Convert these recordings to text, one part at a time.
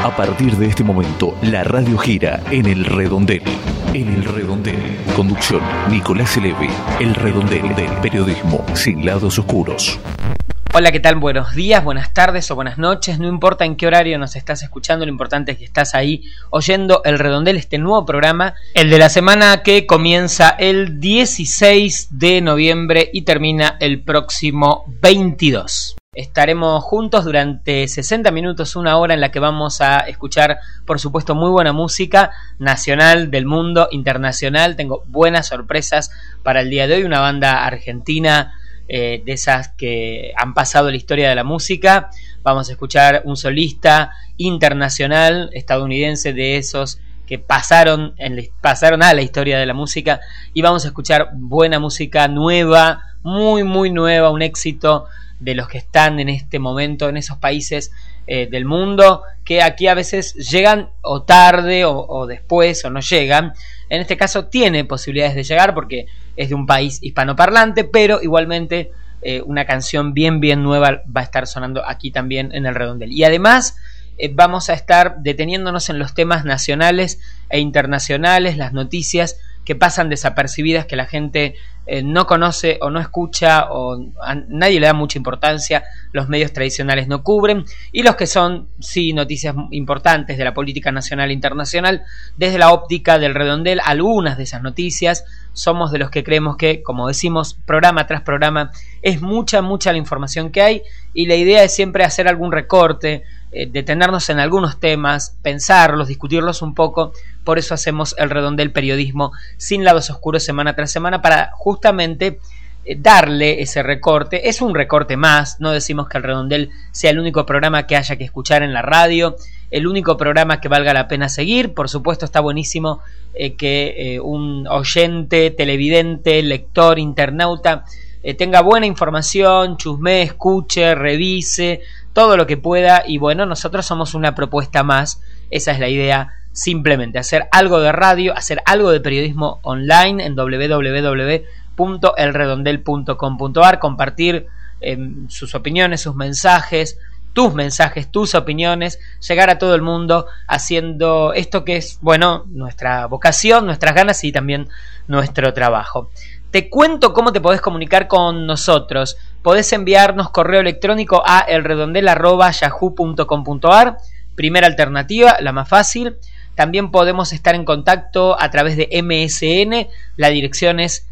A partir de este momento, la radio gira en El Redondel. En El Redondel. Conducción, Nicolás Elevi. El Redondel del periodismo sin lados oscuros. Hola, ¿qué tal? Buenos días, buenas tardes o buenas noches. No importa en qué horario nos estás escuchando, lo importante es que estás ahí oyendo El Redondel, este nuevo programa, el de la semana que comienza el 16 de noviembre y termina el próximo 22. Estaremos juntos durante 60 minutos, una hora en la que vamos a escuchar, por supuesto, muy buena música nacional, del mundo, internacional. Tengo buenas sorpresas para el día de hoy, una banda argentina de esas que han pasado la historia de la música. Vamos a escuchar un solista internacional estadounidense de esos que pasaron a la historia de la música, y vamos a escuchar buena música nueva, muy nueva, un éxito de los que están en este momento en esos países del mundo, que aquí a veces llegan o tarde o después o no llegan. En este caso tiene posibilidades de llegar porque es de un país hispanoparlante, pero igualmente una canción bien nueva va a estar sonando aquí también en El Redondel. Y además vamos a estar deteniéndonos en los temas nacionales e internacionales, las noticias que pasan desapercibidas, que la gente no conoce o no escucha, o a nadie le da mucha importancia, los medios tradicionales no cubren, y los que son sí noticias importantes de la política nacional e internacional, desde la óptica del Redondel, algunas de esas noticias. Somos de los que creemos que, como decimos, programa tras programa, es mucha la información que hay, y la idea es siempre hacer algún recorte, detenernos en algunos temas, pensarlos, discutirlos un poco. Por eso hacemos El Redondel periodismo sin lados oscuros semana tras semana, para justamente darle ese recorte. Es un recorte más, no decimos que El Redondel sea el único programa que haya que escuchar en la radio, el único programa que valga la pena seguir. Por supuesto está buenísimo que un oyente, televidente, lector, internauta tenga buena información, chusmee, escuche, revise todo lo que pueda, y bueno, nosotros somos una propuesta más. Esa es la idea, simplemente hacer algo de radio, hacer algo de periodismo online en www.elredondel.com.ar, compartir sus opiniones, sus mensajes, tus opiniones, llegar a todo el mundo haciendo esto que es, bueno, nuestra vocación, nuestras ganas y también nuestro trabajo. Te cuento cómo te podés comunicar con nosotros. Podés enviarnos correo electrónico a elredondel@yahoo.com.ar, primera alternativa, la más fácil. También podemos estar en contacto a través de MSN, la dirección es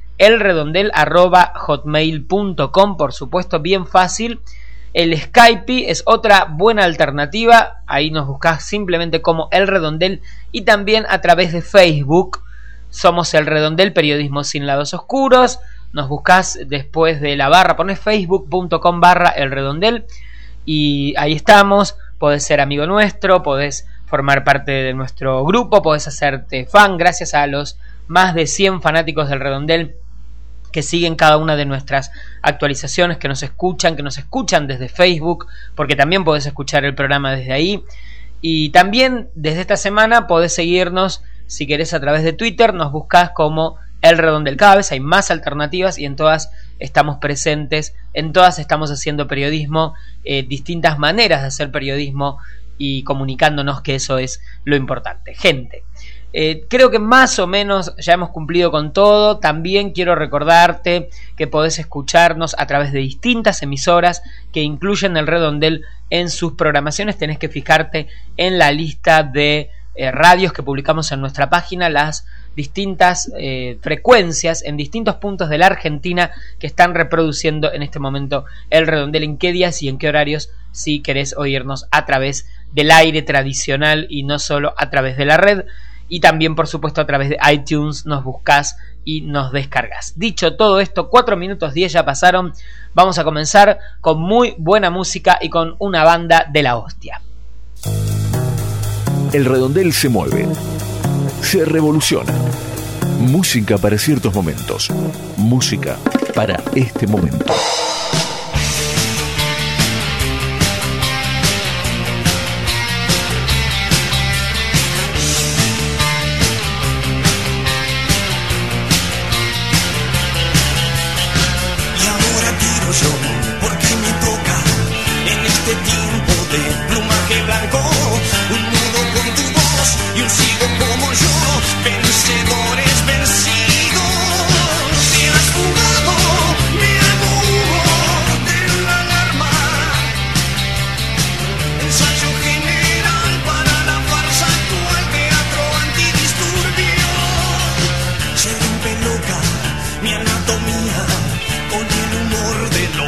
elredondel@hotmail.com, por supuesto, bien fácil. El Skype es otra buena alternativa, ahí nos buscás simplemente como El Redondel, y también a través de Facebook. Somos El Redondel, periodismo sin lados oscuros. Nos buscás después de la barra, ponés facebook.com/El Redondel y ahí estamos. Podés ser amigo nuestro, podés formar parte de nuestro grupo, podés hacerte fan, gracias a los más de 100 fanáticos del Redondel que siguen cada una de nuestras actualizaciones, que nos escuchan desde Facebook, porque también podés escuchar el programa desde ahí. Y también desde esta semana podés seguirnos, si querés, a través de Twitter. Nos buscás como El Redondel. Cada vez hay más alternativas y en todas estamos presentes, en todas estamos haciendo periodismo, distintas maneras de hacer periodismo y comunicándonos, que eso es lo importante. Gente, creo que más o menos ya hemos cumplido con todo. También quiero recordarte que podés escucharnos a través de distintas emisoras que incluyen El Redondel en sus programaciones. Tenés que fijarte en la lista de radios que publicamos en nuestra página, las distintas frecuencias en distintos puntos de la Argentina que están reproduciendo en este momento El Redondel, en qué días y en qué horarios, si querés oírnos a través del aire tradicional y no solo a través de la red. Y también, por supuesto, a través de iTunes nos buscás y nos descargas. Dicho todo esto, 4 minutos 10 ya pasaron. Vamos a comenzar con muy buena música y con una banda de la hostia. El Redondel se mueve, se revoluciona. Música para ciertos momentos. Música para este momento. Porque me toca en este tiempo de plumaje blanco un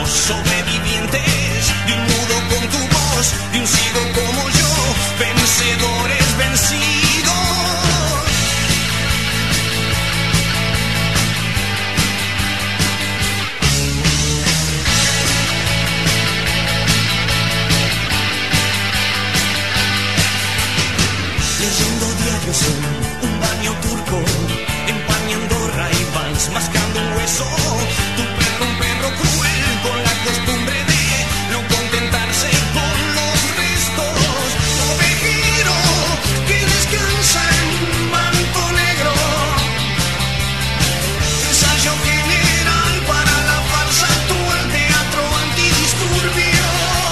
somos sobrevivientes de un mudo con tu voz, de un ciego como yo, vencedores vencidos. Leyendo diarios en un baño turco, empañando Ray-Bans, mascando un hueso. Tu perro, un perro cruel, con la costumbre de no contentarse con los restos. Ovejero que descansa en un manto negro. Ensayo general para la farsa actual, teatro antidisturbio.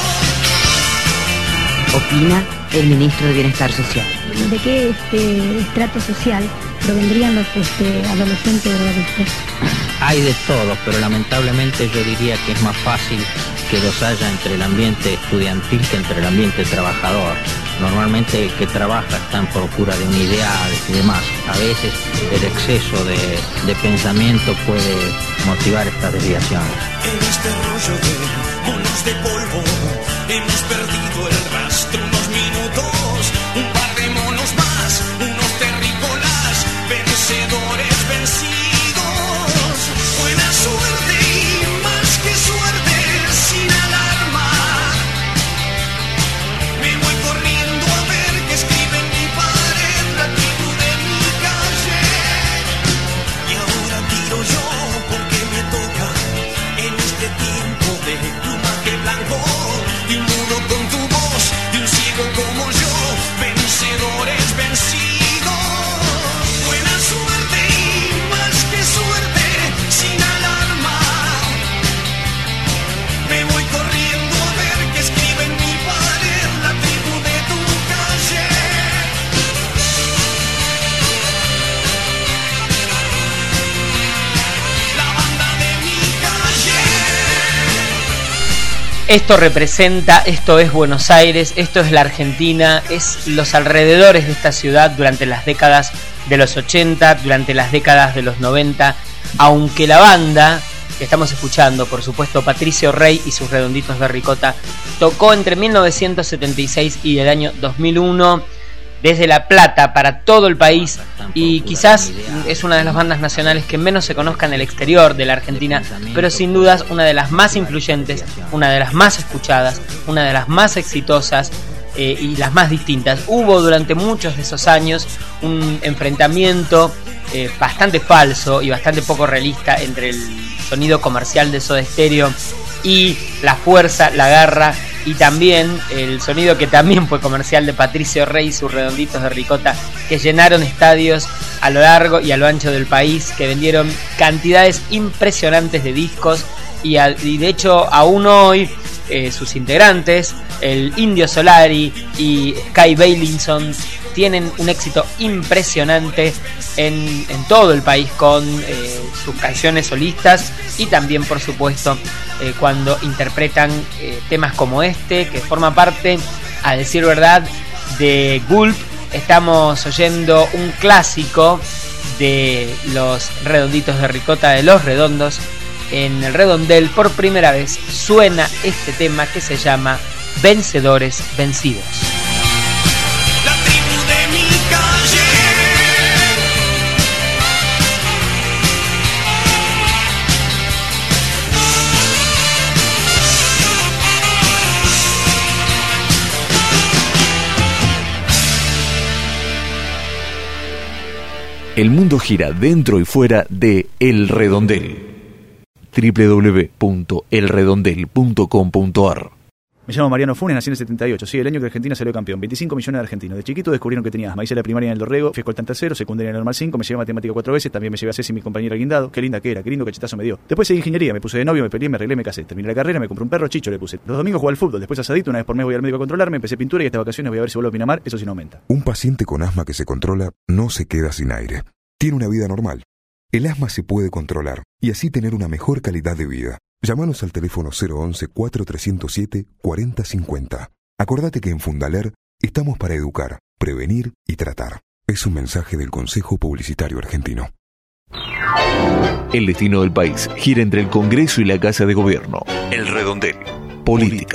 Opina el ministro de Bienestar Social. ¿De qué estrato social provendrían los adolescentes drogadictos? Hay de todo, pero lamentablemente yo diría que es más fácil que los haya entre el ambiente estudiantil que entre el ambiente trabajador. Normalmente el que trabaja está en procura de un ideal y demás. A veces el exceso de pensamiento puede motivar estas desviaciones. En este rollo de monos de polvo hemos perdido el rastro unos minutos, un par de monos más, unos terrícolas, vencedores vencidos. Buena suerte y más que suerte, sin alarma. Me voy corriendo a ver qué escribe en mi pared la tribu de mi calle. Y ahora tiro yo porque me toca en este tiempo de plumaje blanco. Y mudo con tu voz, de un ciego como yo, vencedores vencidos. Buena suerte y más que suerte, sin alarma. Me voy corriendo a ver qué escribe en mi pared la tribu de tu calle. La banda de mi calle. Esto representa, esto es Buenos Aires, esto es la Argentina, es los alrededores de esta ciudad durante las décadas de los 80, durante las décadas de los 90, aunque la banda que estamos escuchando, por supuesto Patricio Rey y sus Redonditos de Ricota, tocó entre 1976 y el año 2001 desde La Plata para todo el país, y quizás es una de las bandas nacionales que menos se conozca en el exterior de la Argentina, pero sin dudas una de las más influyentes, una de las más escuchadas, una de las más exitosas y las más distintas. Hubo durante muchos de esos años un enfrentamiento bastante falso y bastante poco realista entre el sonido comercial de Soda Stereo y la fuerza, la garra y también el sonido que también fue comercial de Patricio Rey y sus Redonditos de Ricota, que llenaron estadios a lo largo y a lo ancho del país, que vendieron cantidades impresionantes de discos y de hecho aún hoy sus integrantes, el Indio Solari y Kai Bailinson, tienen un éxito impresionante en todo el país con sus canciones solistas y también, por supuesto, cuando interpretan temas como este, que forma parte, a decir verdad, de Gulp. Estamos oyendo un clásico de los Redonditos de Ricota, de Los Redondos. En el redondel por primera vez suena este tema que se llama Vencedores Vencidos. La tribu de mi calle. El mundo gira dentro y fuera de El Redondel. www.elredondel.com.ar. Me llamo Mariano Funes, nací en el 78, sí, el año que Argentina salió campeón, 25 millones de argentinos. De chiquito descubrieron que tenía asma, hice la primaria en el Dorrego, fui escolta en tercero, secundaria en el Normal 5, me llevé matemática 4 veces, también me llevé a Ceci, mi compañera Guindado, qué linda que era, qué lindo cachetazo me dio. Después seguí ingeniería, me puse de novio, me peleé, me arreglé, me casé. Terminé la carrera, me compré un perro, Chicho le puse. Los domingos jugaba al fútbol, después asadito, una vez por mes voy al médico a controlarme, empecé pintura y estas vacaciones voy a ver si vuelvo a Pinamar, eso sí no aumenta. Un paciente con asma que se controla no se queda sin aire. Tiene una vida normal. El asma se puede controlar y así tener una mejor calidad de vida. Llámanos al teléfono 011-4307-4050. Acordate que en Fundaler estamos para educar, prevenir y tratar. Es un mensaje del Consejo Publicitario Argentino. El destino del país gira entre el Congreso y la Casa de Gobierno. El Redondel. Política.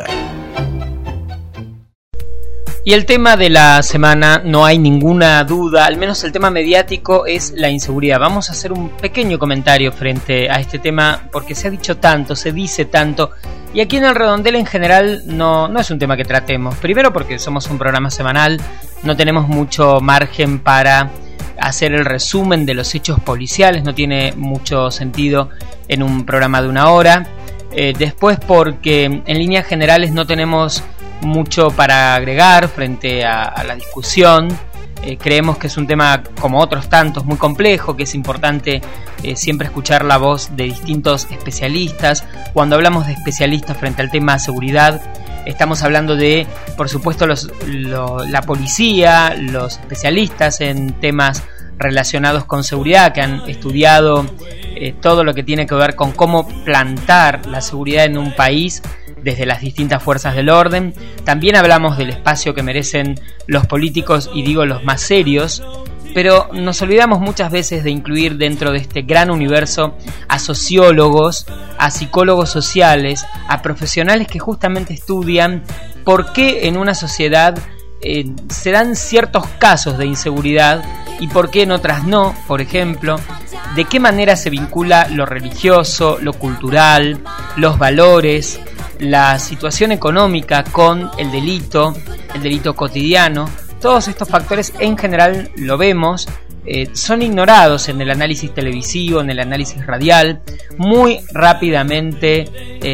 Y el tema de la semana, no hay ninguna duda, al menos el tema mediático, es la inseguridad. Vamos a hacer un pequeño comentario frente a este tema, porque se ha dicho tanto, se dice tanto, y aquí en el Redondel en general no es un tema que tratemos. Primero porque somos un programa semanal, no tenemos mucho margen para hacer el resumen de los hechos policiales, no tiene mucho sentido en un programa de 1 hora. Después porque en líneas generales no tenemos mucho para agregar frente a la discusión. Creemos que es un tema, como otros tantos, muy complejo, que es importante siempre escuchar la voz de distintos especialistas. Cuando hablamos de especialistas frente al tema de seguridad, estamos hablando de, por supuesto, la policía, los especialistas en temas relacionados con seguridad, que han estudiado todo lo que tiene que ver con cómo plantar la seguridad en un país desde las distintas fuerzas del orden. También hablamos del espacio que merecen los políticos, y digo los más serios, pero nos olvidamos muchas veces de incluir dentro de este gran universo a sociólogos, a psicólogos sociales, a profesionales que justamente estudian por qué en una sociedad se dan ciertos casos de inseguridad y por qué en otras no. Por ejemplo, de qué manera se vincula lo religioso, lo cultural, los valores, la situación económica con el delito cotidiano. Todos estos factores en general lo vemos, son ignorados en el análisis televisivo, en el análisis radial, muy rápidamente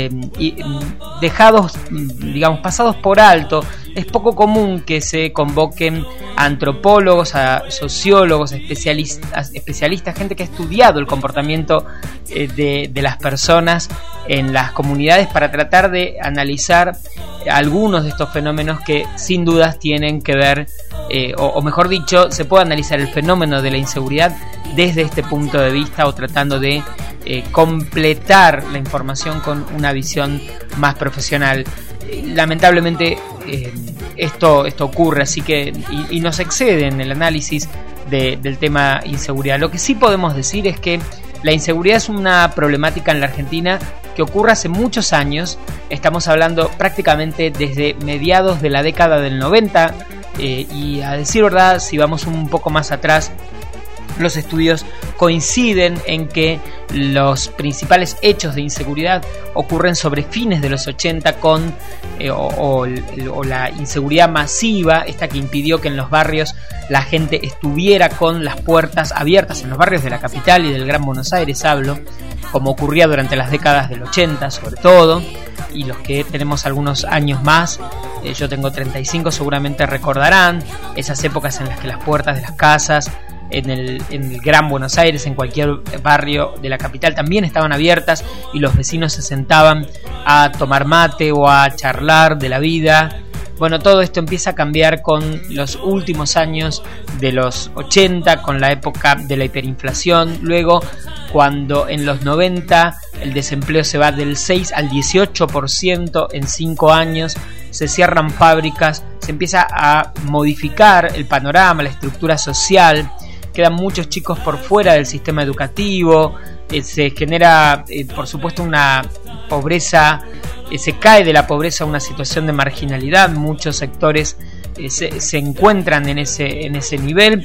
dejados, digamos, pasados por alto. Es poco común que se convoquen a antropólogos, a sociólogos, especialistas, gente que ha estudiado el comportamiento de las personas en las comunidades para tratar de analizar algunos de estos fenómenos que sin dudas tienen que ver, o mejor dicho, se puede analizar el fenómeno de la inseguridad desde este punto de vista, o tratando de completar la información con una visión más profesional. Lamentablemente esto ocurre, así que y nos excede en el análisis del tema inseguridad. Lo que sí podemos decir es que la inseguridad es una problemática en la Argentina que ocurre hace muchos años. Estamos hablando prácticamente desde mediados de la década del 90, y a decir verdad, si vamos un poco más atrás, los estudios coinciden en que los principales hechos de inseguridad ocurren sobre fines de los 80 con o la inseguridad masiva, esta que impidió que en los barrios la gente estuviera con las puertas abiertas, en los barrios de la capital y del Gran Buenos Aires hablo, como ocurría durante las décadas del 80 sobre todo, y los que tenemos algunos años más, yo tengo 35, seguramente recordarán esas épocas en las que las puertas de las casas en el Gran Buenos Aires, en cualquier barrio de la capital, también estaban abiertas y los vecinos se sentaban a tomar mate o a charlar de la vida. Bueno, todo esto empieza a cambiar con los últimos años de los 80, con la época de la hiperinflación. Luego, cuando en los 90 el desempleo se va del 6 al 18% en 5 años, se cierran fábricas, se empieza a modificar el panorama, la estructura social, quedan muchos chicos por fuera del sistema educativo, se genera, por supuesto, una pobreza, se cae de la pobreza a una situación de marginalidad. Muchos sectores se encuentran en ese nivel,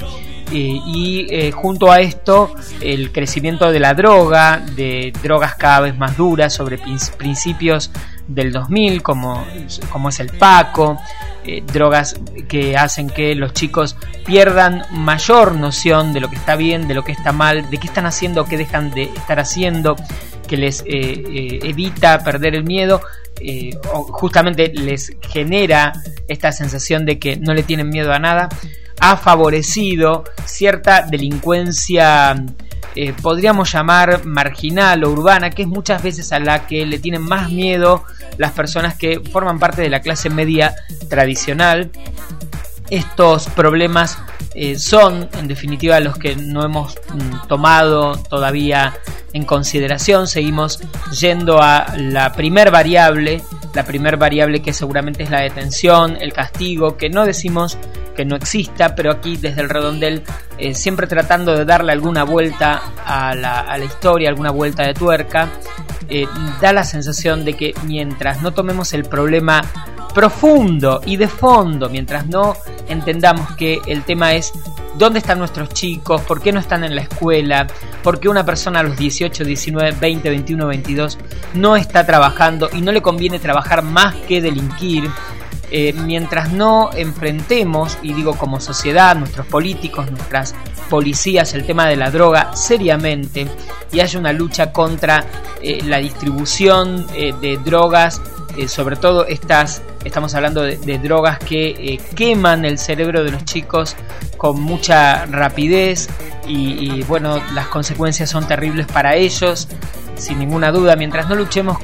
y junto a esto el crecimiento de la droga, de drogas cada vez más duras sobre principios del 2000, como es el Paco, drogas que hacen que los chicos pierdan mayor noción de lo que está bien, de lo que está mal, de qué están haciendo, qué dejan de estar haciendo, que les evita perder el miedo, o justamente les genera esta sensación de que no le tienen miedo a nada. Ha favorecido cierta delincuencia, podríamos llamar marginal o urbana, que es muchas veces a la que le tienen más miedo las personas que forman parte de la clase media tradicional. Estos problemas son, en definitiva, los que no hemos tomado todavía en consideración. Seguimos yendo a la primer variable que seguramente es la detención, el castigo, que no decimos que no exista, pero aquí desde el redondel, siempre tratando de darle alguna vuelta a la historia, alguna vuelta de tuerca, da la sensación de que mientras no tomemos el problema profundo y de fondo, mientras no entendamos que el tema es dónde están nuestros chicos, por qué no están en la escuela, por qué una persona a los 18, 19, 20, 21, 22 no está trabajando y no le conviene trabajar más que delinquir, mientras no enfrentemos, y digo como sociedad, nuestros políticos, nuestras policías, el tema de la droga seriamente, y haya una lucha contra la distribución de drogas, sobre todo estamos hablando de drogas que queman el cerebro de los chicos con mucha rapidez y bueno, las consecuencias son terribles para ellos, sin ninguna duda. Mientras no luchemos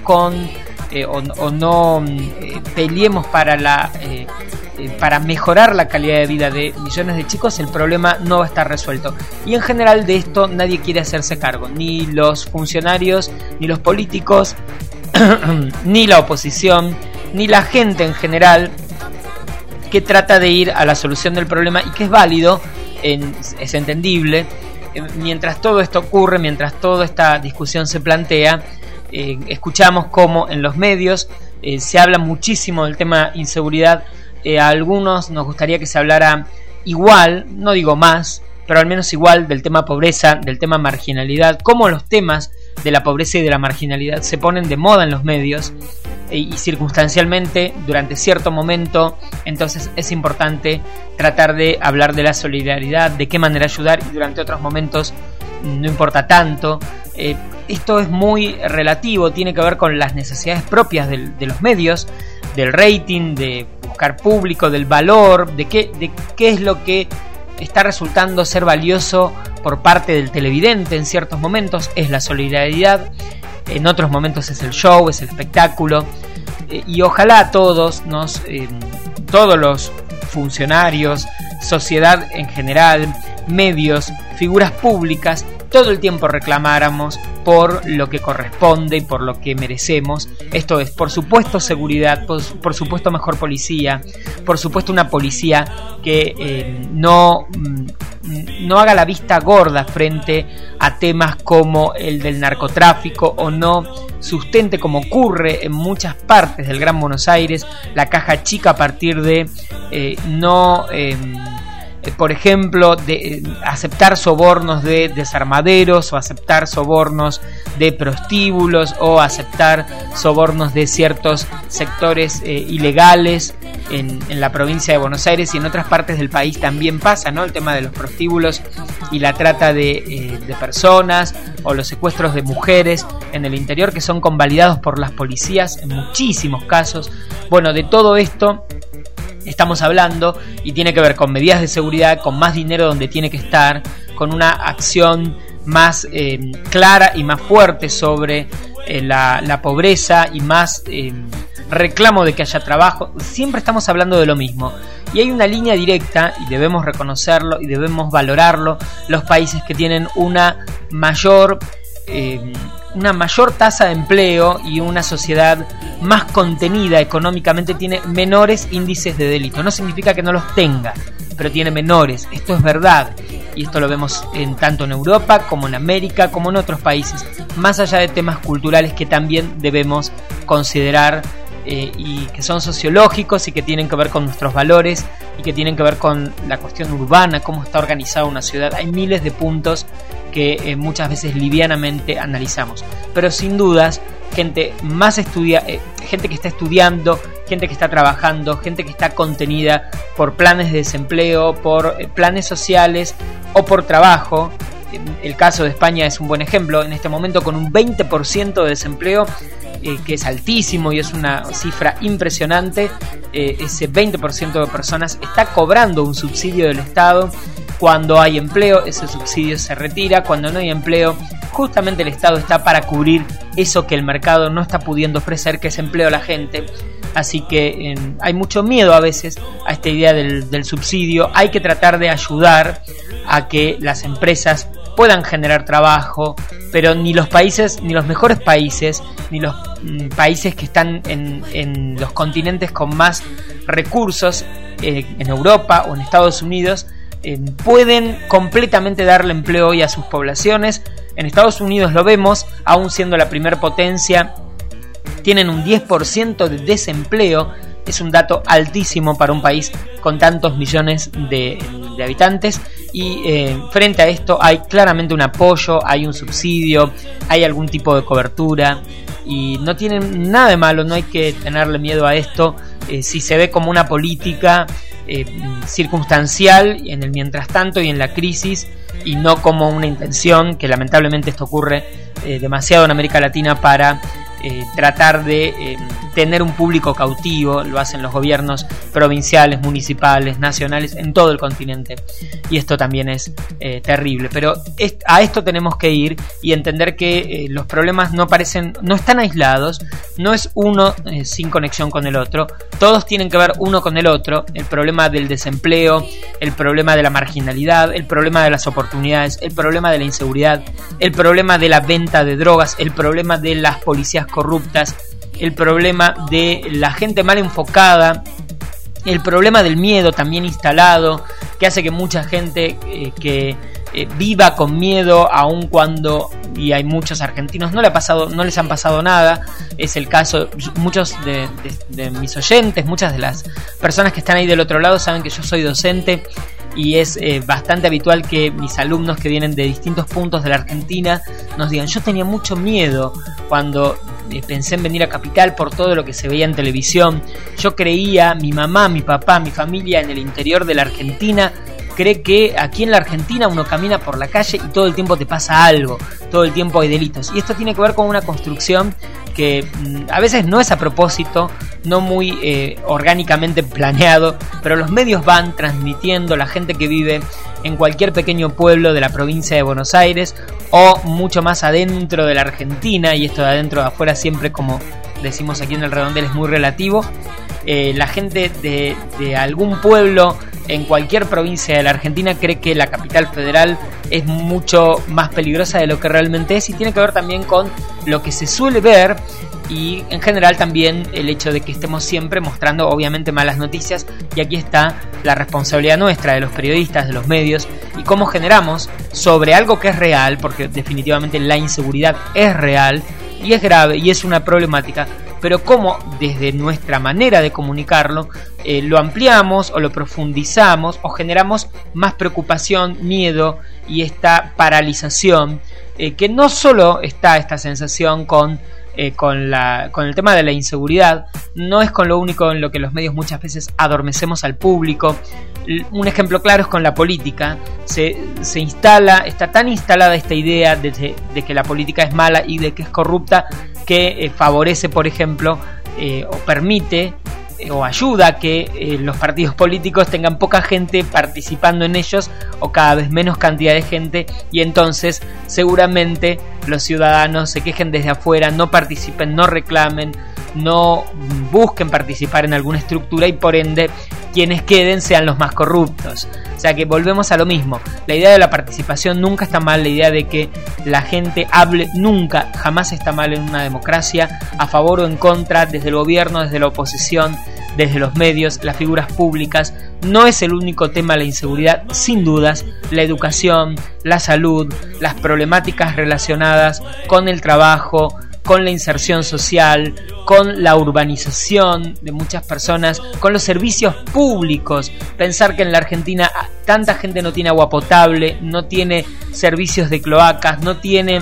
o no peleemos para mejorar la calidad de vida de millones de chicos, el problema no va a estar resuelto. Y en general de esto nadie quiere hacerse cargo, ni los funcionarios, ni los políticos, ni la oposición, ni la gente en general, que trata de ir a la solución del problema y que es válido, es entendible. Mientras todo esto ocurre, mientras toda esta discusión se plantea, escuchamos cómo en los medios se habla muchísimo del tema inseguridad. A algunos nos gustaría que se hablara igual, no digo más, pero al menos igual del tema pobreza, del tema marginalidad, cómo los temas de la pobreza y de la marginalidad se ponen de moda en los medios y circunstancialmente durante cierto momento. Entonces es importante tratar de hablar de la solidaridad, de qué manera ayudar, y durante otros momentos no importa tanto. Esto es muy relativo, tiene que ver con las necesidades propias de los medios, del rating, de buscar público, del valor, de qué es lo que está resultando ser valioso por parte del televidente. En ciertos momentos es la solidaridad, en otros momentos es el show, es el espectáculo, y ojalá todos los funcionarios, sociedad en general, medios, figuras públicas, todo el tiempo reclamáramos por lo que corresponde y por lo que merecemos. Esto es, por supuesto, seguridad, por supuesto, mejor policía, por supuesto, una policía que no haga la vista gorda frente a temas como el del narcotráfico, o no sustente, como ocurre en muchas partes del Gran Buenos Aires, la caja chica a partir de por ejemplo, de aceptar sobornos de desarmaderos, o aceptar sobornos de prostíbulos, o aceptar sobornos de ciertos sectores ilegales en la provincia de Buenos Aires, y en otras partes del país también pasa, ¿no? El tema de los prostíbulos y la trata de personas, o los secuestros de mujeres en el interior, que son convalidados por las policías en muchísimos casos. Bueno, de todo esto estamos hablando, y tiene que ver con medidas de seguridad, con más dinero donde tiene que estar, con una acción más clara y más fuerte sobre la pobreza, y más reclamo de que haya trabajo. Siempre estamos hablando de lo mismo, y hay una línea directa, y debemos reconocerlo y debemos valorarlo. Los países que tienen una mayor tasa de empleo y una sociedad más contenida económicamente tiene menores índices de delito. No significa que no los tenga, pero tiene menores. Esto es verdad, y esto lo vemos tanto en Europa como en América, como en otros países, más allá de temas culturales que también debemos considerar, y que son sociológicos, y que tienen que ver con nuestros valores, y que tienen que ver con la cuestión urbana, cómo está organizada una ciudad. Hay miles de puntos que muchas veces livianamente analizamos, pero sin dudas gente que está estudiando, gente que está trabajando, gente que está contenida por planes de desempleo, por planes sociales o por trabajo. El caso de España es un buen ejemplo, en este momento con un 20% de desempleo, que es altísimo y es una cifra impresionante. Ese 20% de personas está cobrando un subsidio del Estado. Cuando hay empleo, ese subsidio se retira. Cuando no hay empleo, justamente el Estado está para cubrir eso que el mercado no está pudiendo ofrecer, que es empleo a la gente. Así que hay mucho miedo a veces a esta idea del subsidio. Hay que tratar de ayudar a que las empresas puedan generar trabajo, pero ni los países, ni los mejores países, ni los países que están en los continentes con más recursos en Europa o en Estados Unidos pueden completamente darle empleo hoy a sus poblaciones. En Estados Unidos lo vemos, aún siendo la primer potencia, tienen un 10% de desempleo. Es un dato altísimo para un país con tantos millones de habitantes. Y frente a esto hay claramente un apoyo, hay un subsidio, hay algún tipo de cobertura. Y no tienen nada de malo, no hay que tenerle miedo a esto. Si se ve como una política circunstancial en el mientras tanto y en la crisis, y no como una intención, que lamentablemente esto ocurre demasiado en América Latina, para tratar de tener un público cautivo. Lo hacen los gobiernos provinciales, municipales, nacionales, en todo el continente, y esto también es terrible. Pero a esto tenemos que ir y entender que los problemas no están aislados, no es uno sin conexión con el otro, todos tienen que ver uno con el otro. El problema del desempleo, el problema de la marginalidad, el problema de las oportunidades, el problema de la inseguridad, el problema de la venta de drogas, el problema de las policías corruptas, el problema de la gente mal enfocada, el problema del miedo también instalado, que hace que mucha gente viva con miedo, aun cuando, y hay muchos argentinos, no les han pasado nada. Es el caso, muchos de mis oyentes, muchas de las personas que están ahí del otro lado saben que yo soy docente, y es bastante habitual que mis alumnos que vienen de distintos puntos de la Argentina nos digan: yo tenía mucho miedo cuando pensé en venir a Capital por todo lo que se veía en televisión. Yo creía, mi mamá, mi papá, mi familia en el interior de la Argentina cree que aquí en la Argentina uno camina por la calle y todo el tiempo te pasa algo, todo el tiempo hay delitos. Y esto tiene que ver con una construcción que a veces no es a propósito, no muy orgánicamente planeado, pero los medios van transmitiendo. La gente que vive en cualquier pequeño pueblo de la provincia de Buenos Aires o mucho más adentro de la Argentina, y esto de adentro de afuera siempre, como decimos aquí en el Redondel, es muy relativo. La gente de algún pueblo en cualquier provincia de la Argentina cree que la capital federal es mucho más peligrosa de lo que realmente es, y tiene que ver también con lo que se suele ver, y en general también el hecho de que estemos siempre mostrando obviamente malas noticias. Y aquí está la responsabilidad nuestra, de los periodistas, de los medios, y cómo generamos sobre algo que es real, porque definitivamente la inseguridad es real y es grave y es una problemática, pero cómo desde nuestra manera de comunicarlo lo ampliamos o lo profundizamos o generamos más preocupación, miedo y esta paralización, que no solo está esta sensación con el tema de la inseguridad, no es con lo único en lo que los medios muchas veces adormecemos al público. Un ejemplo claro es con la política. Se instala, está tan instalada esta idea de que la política es mala y de que es corrupta, que favorece, por ejemplo, o permite o ayuda a que los partidos políticos tengan poca gente participando en ellos, o cada vez menos cantidad de gente, y entonces seguramente los ciudadanos se quejen desde afuera, no participen, no reclamen, no busquen participar en alguna estructura, y por ende quienes queden sean los más corruptos. O sea que volvemos a lo mismo. La idea de la participación nunca está mal, la idea de que la gente hable nunca, jamás está mal en una democracia, a favor o en contra, desde el gobierno, desde la oposición, desde los medios, las figuras públicas. No es el único tema la inseguridad, sin dudas. La educación, la salud, las problemáticas relacionadas con el trabajo, con la inserción social, con la urbanización de muchas personas, con los servicios públicos. Pensar que en la Argentina tanta gente no tiene agua potable, no tiene servicios de cloacas, no tiene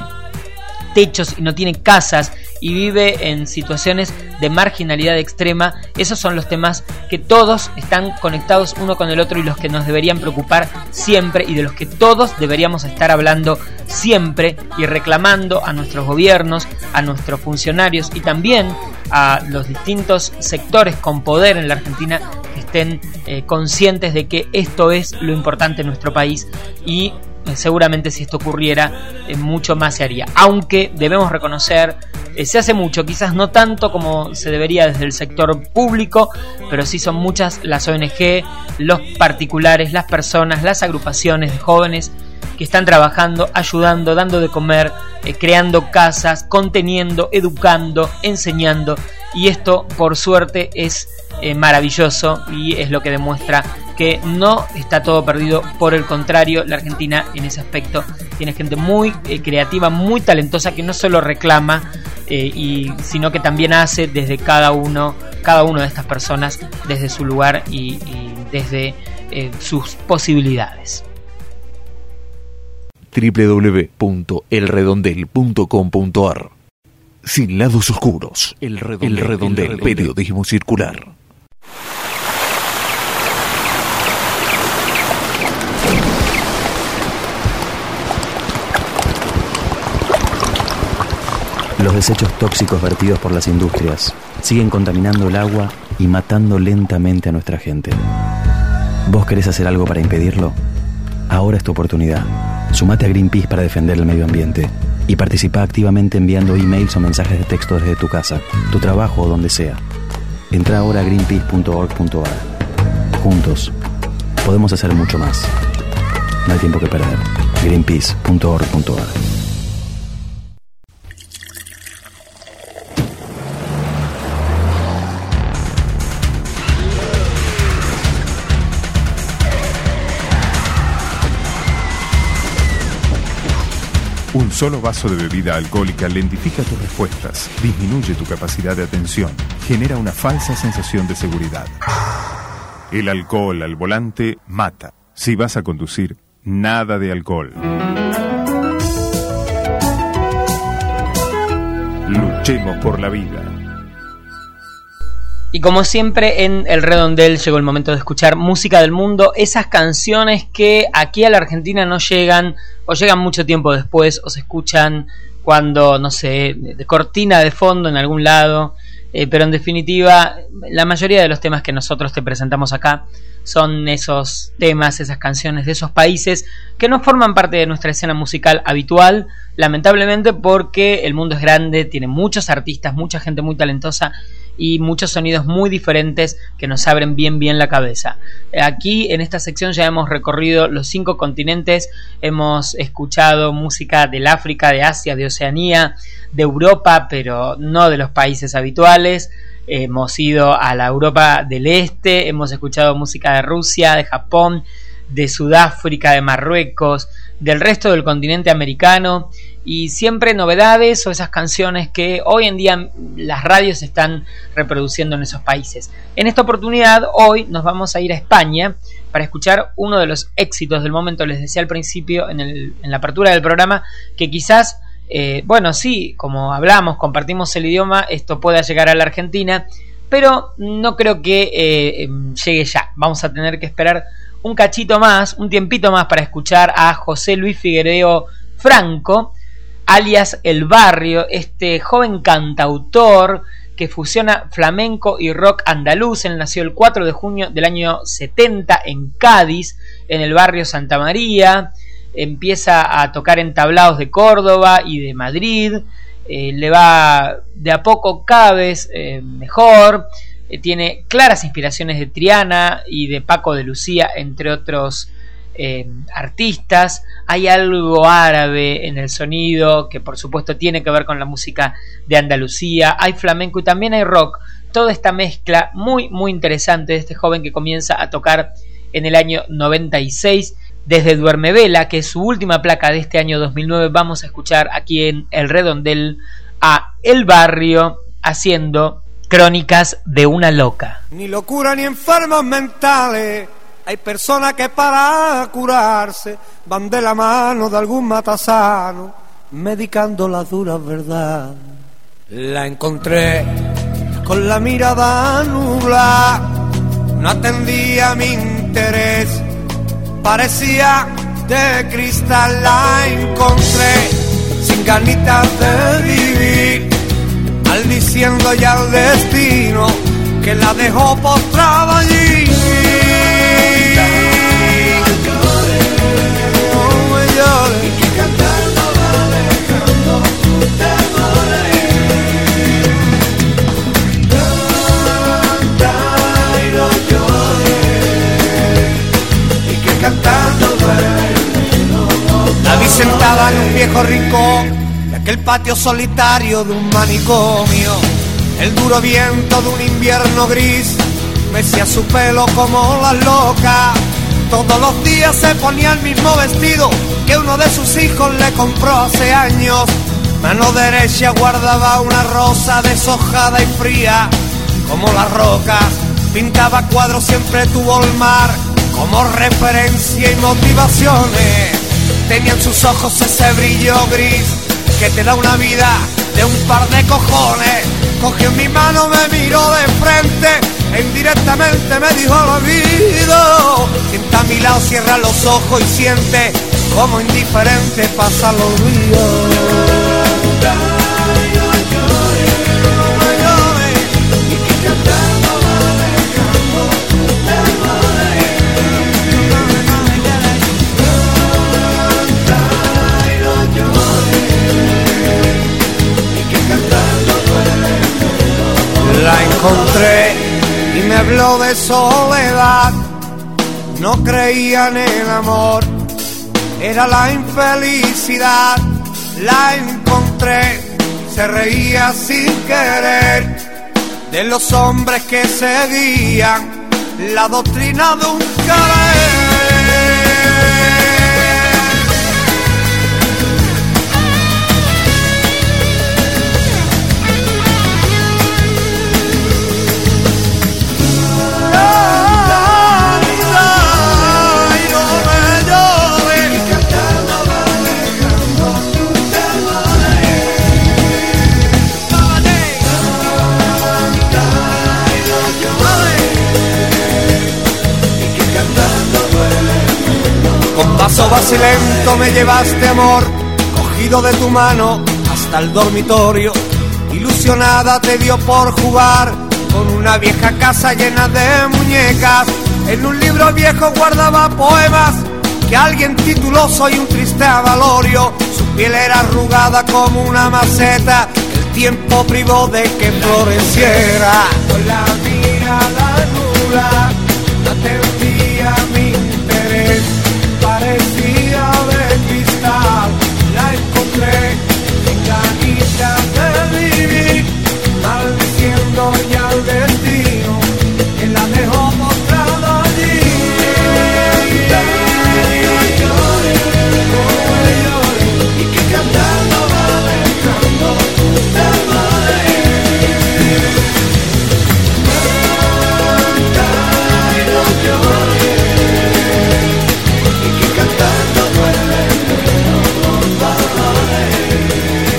techos y no tiene casas, y vive en situaciones de marginalidad extrema. Esos son los temas que todos están conectados uno con el otro, y los que nos deberían preocupar siempre, y de los que todos deberíamos estar hablando siempre y reclamando a nuestros gobiernos, a nuestros funcionarios y también a los distintos sectores con poder en la Argentina, que estén conscientes de que esto es lo importante en nuestro país. Y seguramente si esto ocurriera, mucho más se haría. Aunque debemos reconocer, se hace mucho, quizás no tanto como se debería desde el sector público, pero sí son muchas las ONG, los particulares, las personas, las agrupaciones de jóvenes que están trabajando, ayudando, dando de comer, creando casas, conteniendo, educando, enseñando. Y esto, por suerte, es maravilloso, y es lo que demuestra que no está todo perdido. Por el contrario, la Argentina en ese aspecto tiene gente muy creativa, muy talentosa, que no solo reclama, sino que también hace desde cada uno de estas personas, desde su lugar y desde sus posibilidades. www.elredondel.com.ar. Sin lados oscuros. El Redondel. Periodismo circular. Los desechos tóxicos vertidos por las industrias siguen contaminando el agua y matando lentamente a nuestra gente. ¿Vos querés hacer algo para impedirlo? Ahora es tu oportunidad. Sumate a Greenpeace para defender el medio ambiente y participa activamente enviando emails o mensajes de texto desde tu casa, tu trabajo o donde sea. Entra ahora a greenpeace.org.ar. Juntos podemos hacer mucho más. No hay tiempo que perder. greenpeace.org.ar. Un solo vaso de bebida alcohólica lentifica tus respuestas, disminuye tu capacidad de atención, genera una falsa sensación de seguridad. El alcohol al volante mata. Si vas a conducir, nada de alcohol. Luchemos por la vida. Y como siempre en El Redondel llegó el momento de escuchar música del mundo, esas canciones que aquí a la Argentina no llegan, o llegan mucho tiempo después, o se escuchan cuando, no sé, de cortina de fondo en algún lado, pero en definitiva la mayoría de los temas que nosotros te presentamos acá son esos temas, esas canciones de esos países que no forman parte de nuestra escena musical habitual, lamentablemente, porque el mundo es grande, tiene muchos artistas, mucha gente muy talentosa y muchos sonidos muy diferentes que nos abren bien la cabeza. Aquí en esta sección ya hemos recorrido los 5 continentes, hemos escuchado música del África, de Asia, de Oceanía, de Europa, pero no de los países habituales. Hemos ido a la Europa del Este, hemos escuchado música de Rusia, de Japón, de Sudáfrica, de Marruecos, del resto del continente americano, y siempre novedades o esas canciones que hoy en día las radios están reproduciendo en esos países. En esta oportunidad, hoy nos vamos a ir a España para escuchar uno de los éxitos del momento. Les decía al principio, en la apertura del programa, que quizás, bueno, sí, como hablamos, compartimos el idioma, esto pueda llegar a la Argentina, pero no creo que llegue ya. Vamos a tener que esperar un cachito más, un tiempito más, para escuchar a José Luis Figueroa Franco, alias El Barrio, este joven cantautor que fusiona flamenco y rock andaluz. Él nació el 4 de junio del año 70 en Cádiz, en el barrio Santa María. Empieza a tocar en tablaos de Córdoba y de Madrid, le va de a poco cada vez mejor. Tiene claras inspiraciones de Triana y de Paco de Lucía, entre otros artistas. Hay algo árabe en el sonido que por supuesto tiene que ver con la música de Andalucía. Hay flamenco y también hay rock. Toda esta mezcla muy interesante de este joven que comienza a tocar en el año 96 desde Duerme Vela, que es su última placa de este año 2009. Vamos a escuchar aquí en El Redondel a El Barrio haciendo Crónicas de una loca. Ni locura ni enfermos mentales. Hay personas que para curarse van de la mano de algún matasano, medicando la dura verdad. La encontré con la mirada nubla, no atendía mi interés, parecía de cristal. La encontré sin ganitas de vivir, maldiciendo ya el destino que la dejó postrada allí. La vi sentada en un viejo rincón de aquel patio solitario de un manicomio. El duro viento de un invierno gris mecía su pelo como las locas. Todos los días se ponía el mismo vestido que uno de sus hijos le compró hace años. Mano derecha guardaba una rosa deshojada y fría como las rocas. Pintaba cuadros, siempre tuvo el mar como referencia y motivaciones. Tenía en sus ojos ese brillo gris que te da una vida de un par de cojones. Cogió mi mano, me miró de frente e indirectamente me dijo al oído: sienta a mi lado, cierra los ojos y siente como indiferente pasa los días. La encontré y me habló de soledad. No creía en el amor, era la infelicidad. La encontré, se reía sin querer de los hombres que seguían la doctrina de un querer. Con paso vacilento me llevaste, amor, cogido de tu mano hasta el dormitorio. Ilusionada te dio por jugar con una vieja casa llena de muñecas. En un libro viejo guardaba poemas que alguien tituló Soy un triste avalorio. Su piel era arrugada como una maceta, el tiempo privó de que floreciera. Con la mirada nula atendía mi interés, parecía de cristal. La encontré en ganitas de vivir, maldiciendo ya el destino que la dejó postrada allí. Y que cantando va dejando de valer. Canta y no llores, y que cantando duele, pero no va a valer.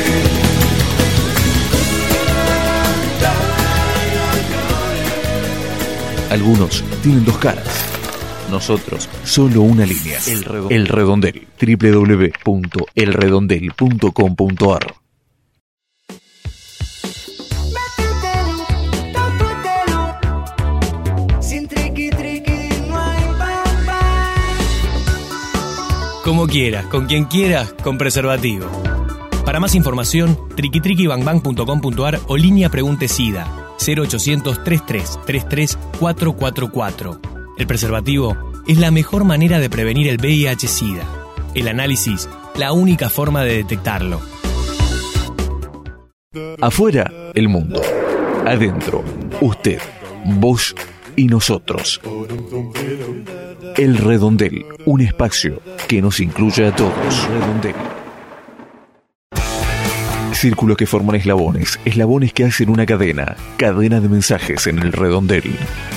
Algunos tienen dos caras, nosotros solo una línea. El Redondel. www.elredondel.com.ar. Sin triqui triqui no hay papá. Como quieras, con quien quieras, con preservativo. Para más información, triquitriquibangbang.com.ar o línea Pregunte SIDA 0800 33 33 444. El preservativo es la mejor manera de prevenir el VIH-Sida. El análisis, la única forma de detectarlo. Afuera, el mundo. Adentro, usted, vos y nosotros. El Redondel, un espacio que nos incluye a todos. Redondel. Círculos que forman eslabones, eslabones que hacen una cadena de mensajes en el Redondel.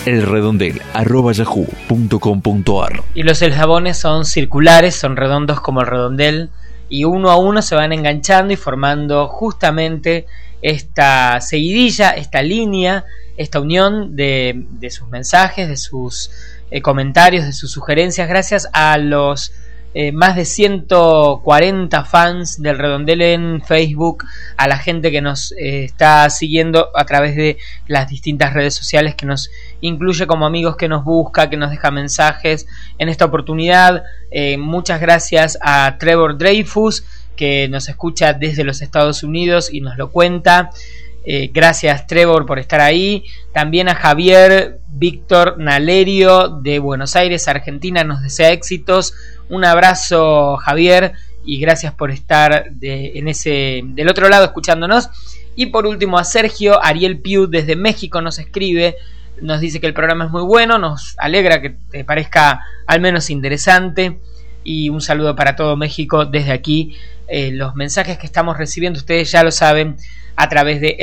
elredondel@yahoo.com.ar. Y los eslabones son circulares, son redondos como el redondel, y uno a uno se van enganchando y formando justamente esta seguidilla, esta línea, esta unión de sus mensajes, de sus comentarios, de sus sugerencias, gracias a los más de 140 fans del Redondel en Facebook, a la gente que nos está siguiendo a través de las distintas redes sociales, que nos incluye como amigos, que nos busca, que nos deja mensajes. En esta oportunidad, muchas gracias a Trevor Dreyfus, que nos escucha desde los Estados Unidos y nos lo cuenta. Gracias, Trevor, por estar ahí. También a Javier Víctor Nalerio de Buenos Aires, Argentina, nos desea éxitos. Un abrazo, Javier, y gracias por estar del otro lado escuchándonos. Y por último a Sergio Ariel Piu desde México nos escribe: nos dice que el programa es muy bueno, nos alegra que te parezca al menos interesante, y un saludo para todo México desde aquí. Los mensajes que estamos recibiendo, ustedes ya lo saben, a través de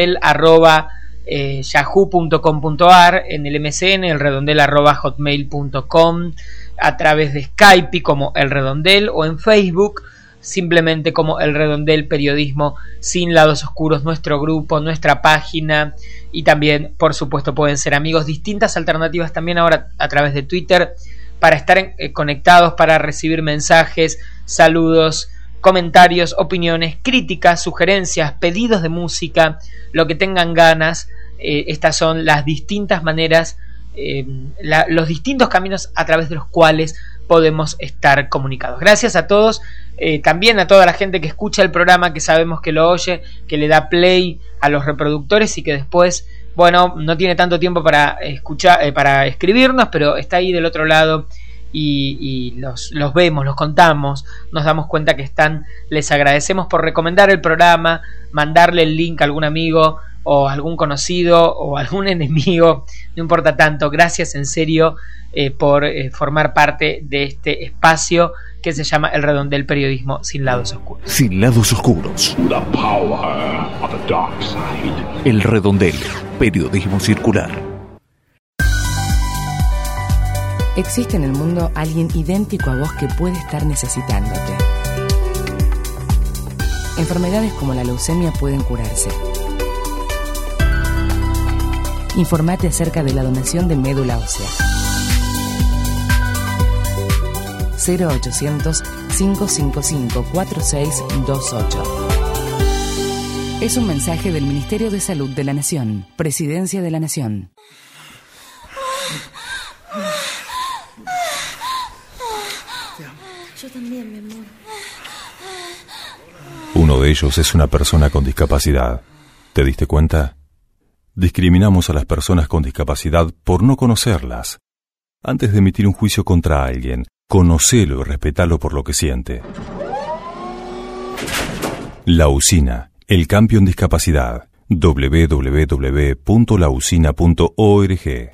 elredondel@yahoo.com.ar, en el MSN elredondel@hotmail.com, a través de Skype como El Redondel, o en Facebook simplemente como El Redondel Periodismo Sin Lados Oscuros, nuestro grupo, nuestra página, y también por supuesto pueden ser amigos. Distintas alternativas también ahora a través de Twitter para estar conectados, para recibir mensajes, saludos, comentarios, opiniones, críticas, sugerencias, pedidos de música, lo que tengan ganas. Estas son las distintas maneras, los distintos caminos a través de los cuales podemos estar comunicados. Gracias a todos, también a toda la gente que escucha el programa, que sabemos que lo oye, que le da play a los reproductores y que después, bueno, no tiene tanto tiempo para escuchar, para escribirnos, pero está ahí del otro lado y los vemos, los contamos, nos damos cuenta que están. Les agradecemos por recomendar el programa, mandarle el link a algún amigo o algún conocido o algún enemigo, no importa tanto. Gracias en serio por formar parte de este espacio que se llama El Redondel Periodismo Sin Lados Oscuros. Sin Lados Oscuros. El Redondel Periodismo Circular. Existe en el mundo alguien idéntico a vos que puede estar necesitándote. Enfermedades como la leucemia pueden curarse. Informate acerca de la donación de médula ósea. 0800-555-4628. Es un mensaje del Ministerio de Salud de la Nación, Presidencia de la Nación. Yo también, mi amor. Uno de ellos es una persona con discapacidad. ¿Te diste cuenta? Discriminamos a las personas con discapacidad por no conocerlas. Antes de emitir un juicio contra alguien, conocelo y respetalo por lo que siente. La Usina, el cambio en discapacidad. www.lausina.org.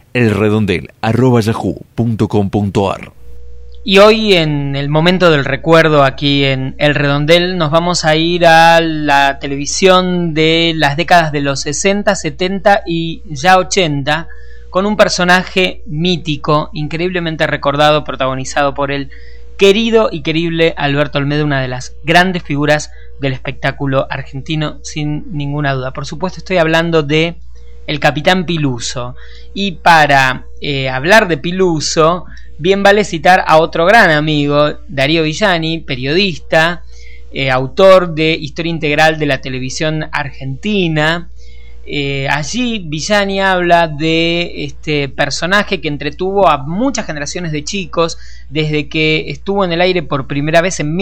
elredondel@yahoo.com.ar. Y hoy, en el momento del recuerdo aquí en El Redondel, nos vamos a ir a la televisión de las décadas de los 60, 70 y ya 80, con un personaje mítico, increíblemente recordado, protagonizado por el querido y querible Alberto Olmedo, una de las grandes figuras del espectáculo argentino, sin ninguna duda. Por supuesto, estoy hablando de el Capitán Piluso. Y para hablar de Piluso, bien vale citar a otro gran amigo, Darío Villani, periodista, autor de Historia Integral de la Televisión Argentina. Allí Villani habla de este personaje que entretuvo a muchas generaciones de chicos desde que estuvo en el aire por primera vez en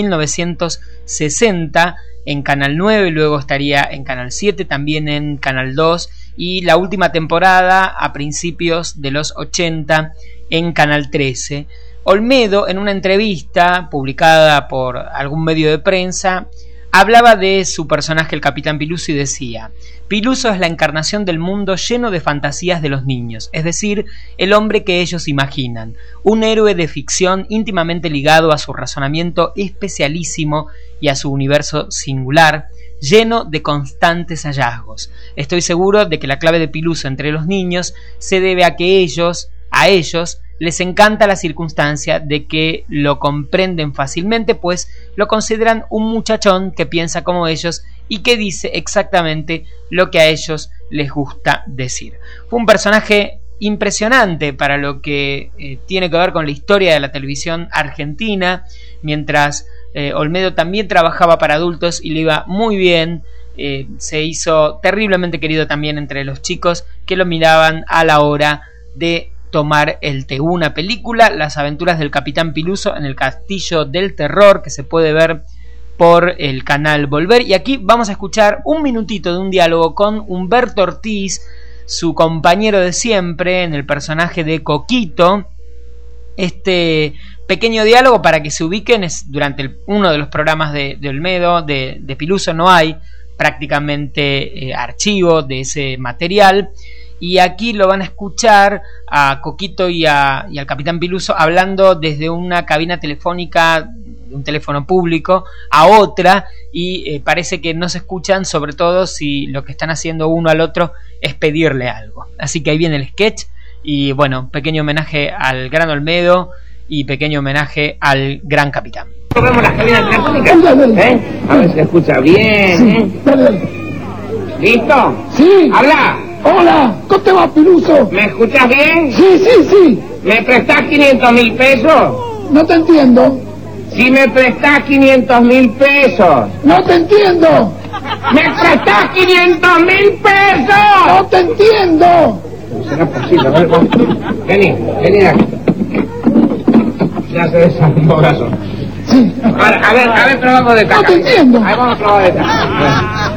1960 en Canal 9, luego estaría en Canal 7, también en Canal 2, y la última temporada a principios de los 80 en Canal 13. Olmedo, en una entrevista publicada por algún medio de prensa, hablaba de su personaje, el Capitán Piluso, y decía: Piluso es la encarnación del mundo lleno de fantasías de los niños, es decir, el hombre que ellos imaginan, un héroe de ficción íntimamente ligado a su razonamiento especialísimo y a su universo singular, lleno de constantes hallazgos. Estoy seguro de que la clave de Piluso entre los niños se debe a que a ellos les encanta la circunstancia de que lo comprenden fácilmente, pues lo consideran un muchachón que piensa como ellos y que dice exactamente lo que a ellos les gusta decir. Fue un personaje impresionante para lo que tiene que ver con la historia de la televisión argentina, mientras Olmedo también trabajaba para adultos y le iba muy bien. Se hizo terriblemente querido también entre los chicos que lo miraban a la hora de tomar el té. Una película, Las aventuras del Capitán Piluso en el Castillo del Terror, que se puede ver por el canal Volver. Y aquí vamos a escuchar un minutito de un diálogo con Humberto Ortiz, su compañero de siempre en el personaje de Coquito. Este pequeño diálogo, para que se ubiquen, es durante uno de los programas de Olmedo. De Piluso no hay prácticamente archivo de ese material, y aquí lo van a escuchar a Coquito y al Capitán Piluso hablando desde una cabina telefónica, un teléfono público, a otra, y parece que no se escuchan, sobre todo si lo que están haciendo uno al otro es pedirle algo. Así que ahí viene el sketch, y bueno, pequeño homenaje al gran Olmedo y pequeño homenaje al gran Capitán. Probemos las cabinas telefónicas, a ver si se escucha bien, ¿Listo? Sí. ¡Habla! Hola, ¿cómo te va, Piluso? ¿Me escuchas bien? Sí. ¿Me prestás 500.000 pesos? No te entiendo. Si me prestás 500.000 pesos. No te entiendo. ¿Me prestás 500.000 pesos? No te entiendo. No será posible, a ver, vení de aquí. Ya se desarmó brazo. Sí. A ver, probamos de acá. No te entiendo. Ahí vamos a probar de acá.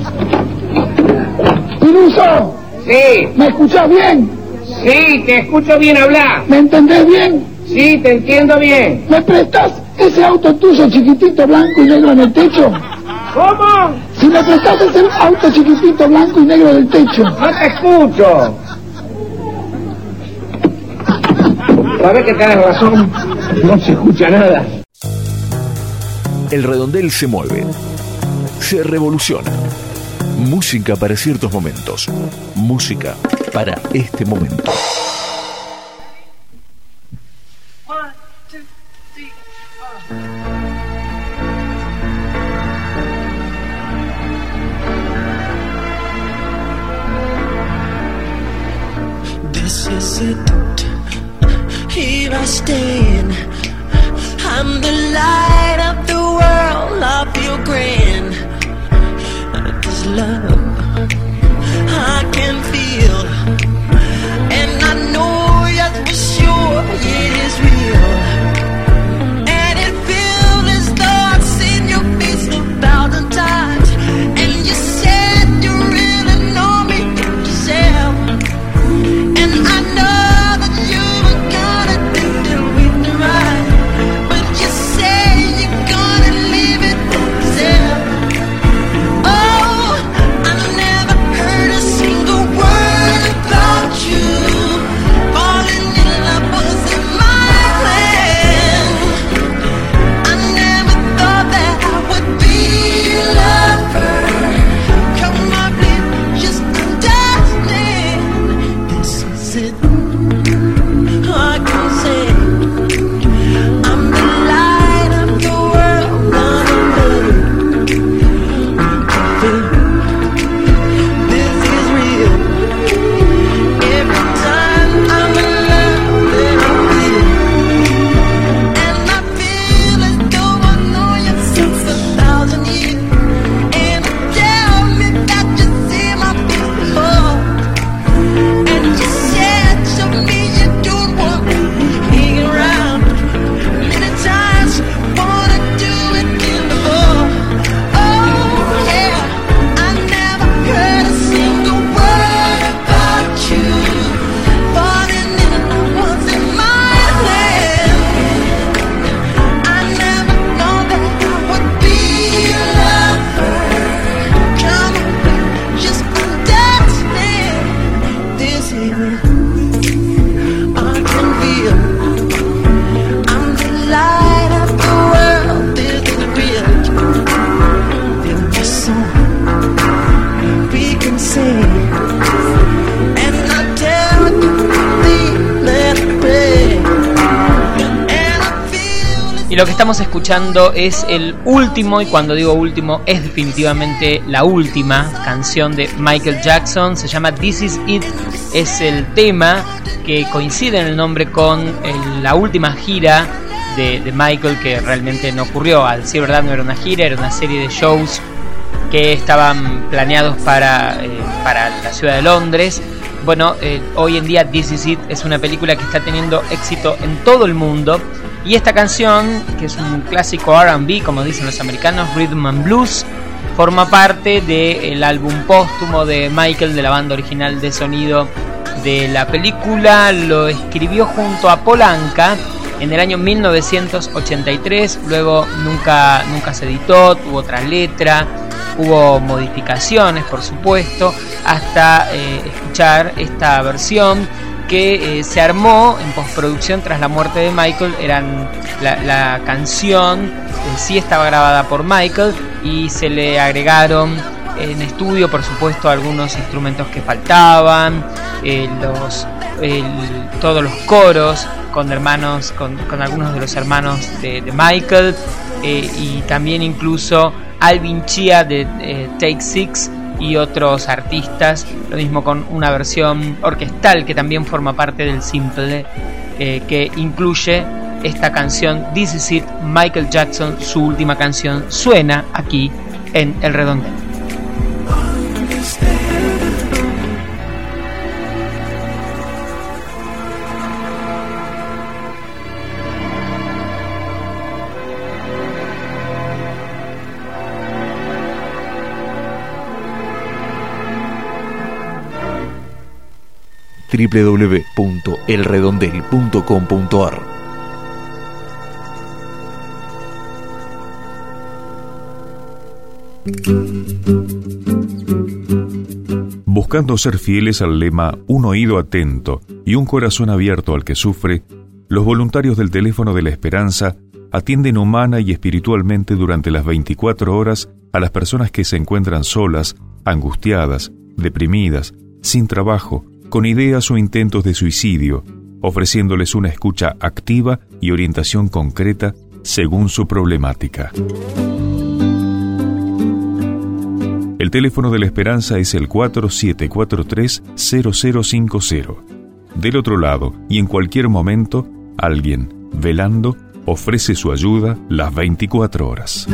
Piluso. Sí. ¿Me escuchás bien? Sí, te escucho bien hablar. ¿Me entendés bien? Sí, te entiendo bien. ¿Me prestás ese auto tuyo chiquitito, blanco y negro en el techo? ¿Cómo? Si me prestás ese auto chiquitito, blanco y negro del techo. No te escucho. Sabes que tenés razón. No se escucha nada. El redondel se mueve, se revoluciona. Música para ciertos momentos. Música para este momento. This is it. Here I stand. I'm the light of the world. I feel grand. 'Cause love I can feel, and I know, yes, for sure it is real. And it feels as though I've seen your face 1,000 times, and you said you really know me yourself. And I know that you were gonna do it with me right, but you say you're gonna leave it for yourself. Oh, I never heard a single word about you. Falling in love wasn't my plan. I never thought that I would be your lover. Come on, please, just understand. This is it. I can say I'm the light of the world. I'm in love. I can feel this is real. Every time I'm in love, then I feel, and I feel as though I know you since 1,000 years. And tell me that you see my face before. And you said to me you don't want me hanging around. Many times wanna do it again before. Oh yeah, I never heard a single word about you. Falling in love wasn't my plan. I never know that I would be your lover. Come on, just understand. This is I can feel. I'm the light of the world. This is real. There's a song we can sing, and I tell you that I pray. And I feel. Y lo que estamos escuchando es el último, y cuando digo último es definitivamente la última canción de Michael Jackson. Se llama This Is It. Es el tema que coincide en el nombre con la última gira de Michael, que realmente no ocurrió. Al decir verdad, no era una gira, era una serie de shows que estaban planeados para la ciudad de Londres. Bueno, hoy en día This Is It es una película que está teniendo éxito en todo el mundo, y esta canción, que es un clásico R&B, como dicen los americanos, Rhythm and Blues, forma parte del álbum póstumo de Michael, de la banda original de sonido de la película. Lo escribió junto a Paul Anka en el año 1983, luego nunca se editó, tuvo otra letra, hubo modificaciones, por supuesto, hasta escuchar esta versión que se armó en postproducción tras la muerte de Michael. La canción sí estaba grabada por Michael y se le agregaron en estudio, por supuesto, algunos instrumentos que faltaban, todos los coros con algunos de los hermanos de Michael, y también incluso Alvin Chia de Take Six y otros artistas, lo mismo con una versión orquestal que también forma parte del simple, que incluye esta canción This Is It, Michael Jackson, su última canción, suena aquí en El Redondel. www.elredondel.com.ar. Buscando ser fieles al lema un oído atento y un corazón abierto al que sufre, los voluntarios del Teléfono de la Esperanza atienden humana y espiritualmente durante las 24 horas a las personas que se encuentran solas, angustiadas, deprimidas, sin trabajo, con ideas o intentos de suicidio, ofreciéndoles una escucha activa y orientación concreta según su problemática. El teléfono de la Esperanza es el 4743-0050. Del otro lado, y en cualquier momento, alguien, velando, ofrece su ayuda las 24 horas.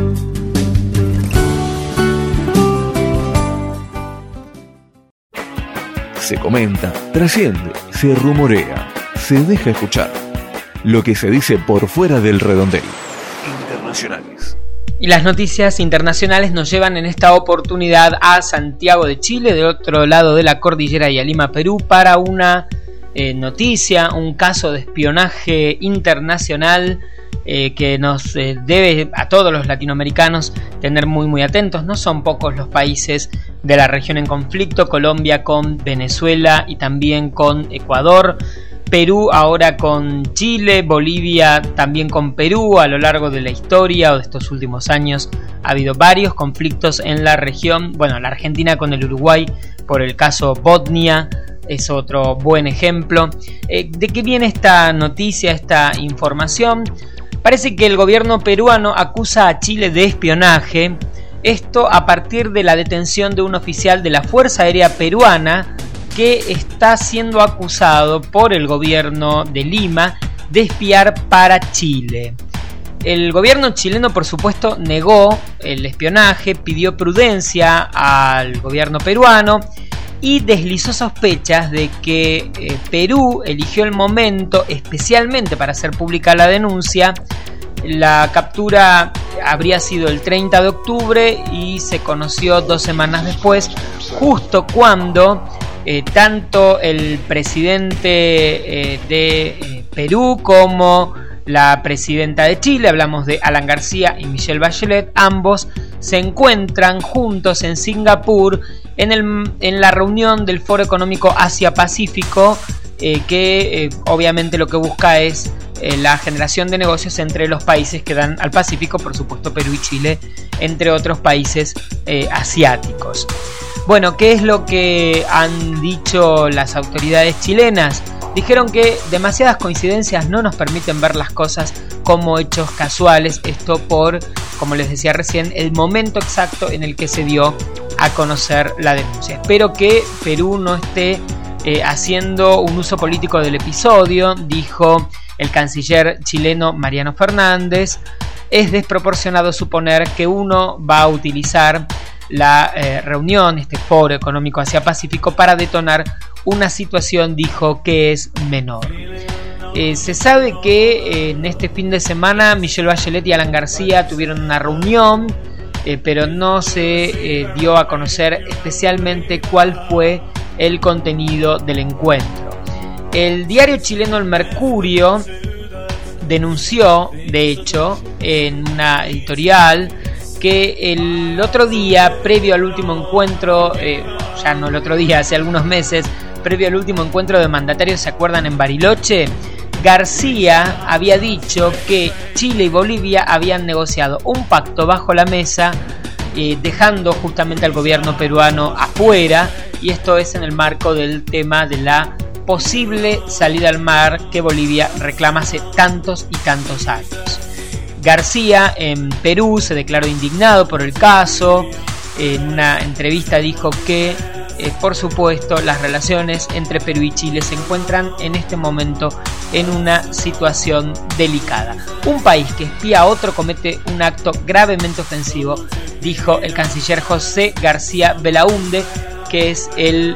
Se comenta, trasciende, se rumorea, se deja escuchar. Lo que se dice por fuera del redondel. Internacionales. Y las noticias internacionales nos llevan en esta oportunidad a Santiago de Chile, de otro lado de la cordillera, y a Lima, Perú, para una noticia, un caso de espionaje internacional que nos debe a todos los latinoamericanos tener muy atentos. No son pocos los países de la región en conflicto: Colombia con Venezuela y también con Ecuador, Perú ahora con Chile, Bolivia también con Perú. A lo largo de la historia o de estos últimos años ha habido varios conflictos en la región. Bueno, la Argentina con el Uruguay por el caso Botnia es otro buen ejemplo. ¿De qué viene esta noticia, esta información? Parece que el gobierno peruano acusa a Chile de espionaje. Esto a partir de la detención de un oficial de la Fuerza Aérea Peruana que está siendo acusado por el gobierno de Lima de espiar para Chile. El gobierno chileno, por supuesto, negó el espionaje, pidió prudencia al gobierno peruano y deslizó sospechas de que Perú eligió el momento especialmente para hacer pública la denuncia. La captura habría sido el 30 de octubre y se conoció 2 semanas después, justo cuando tanto el presidente de Perú como la presidenta de Chile, hablamos de Alan García y Michelle Bachelet, ambos se encuentran juntos en Singapur en la reunión del Foro Económico Asia-Pacífico, que obviamente lo que busca es la generación de negocios entre los países que dan al Pacífico, por supuesto Perú y Chile, entre otros países asiáticos. Bueno, ¿qué es lo que han dicho las autoridades chilenas? Dijeron que demasiadas coincidencias no nos permiten ver las cosas como hechos casuales. Esto por, como les decía recién, el momento exacto en el que se dio a conocer la denuncia. Espero que Perú no esté haciendo un uso político del episodio, dijo el canciller chileno Mariano Fernández. Es desproporcionado suponer que uno va a utilizar la reunión, este Foro Económico Asia-Pacífico, para detonar una situación, dijo, que es menor. Se sabe que en este fin de semana Michelle Bachelet y Alan García tuvieron una reunión, pero no se dio a conocer especialmente cuál fue el contenido del encuentro. El diario chileno El Mercurio denunció, de hecho, en una editorial que el otro día, previo al último encuentro, ya no el otro día, hace algunos meses, previo al último encuentro de mandatarios, ¿se acuerdan? En Bariloche, García había dicho que Chile y Bolivia habían negociado un pacto bajo la mesa, dejando justamente al gobierno peruano afuera, y esto es en el marco del tema de la posible salida al mar que Bolivia reclama hace tantos y tantos años. García en Perú se declaró indignado por el caso. En una entrevista dijo que por supuesto las relaciones entre Perú y Chile se encuentran en este momento en una situación delicada. Un país que espía a otro comete un acto gravemente ofensivo, dijo el canciller José García Belaúnde, que es el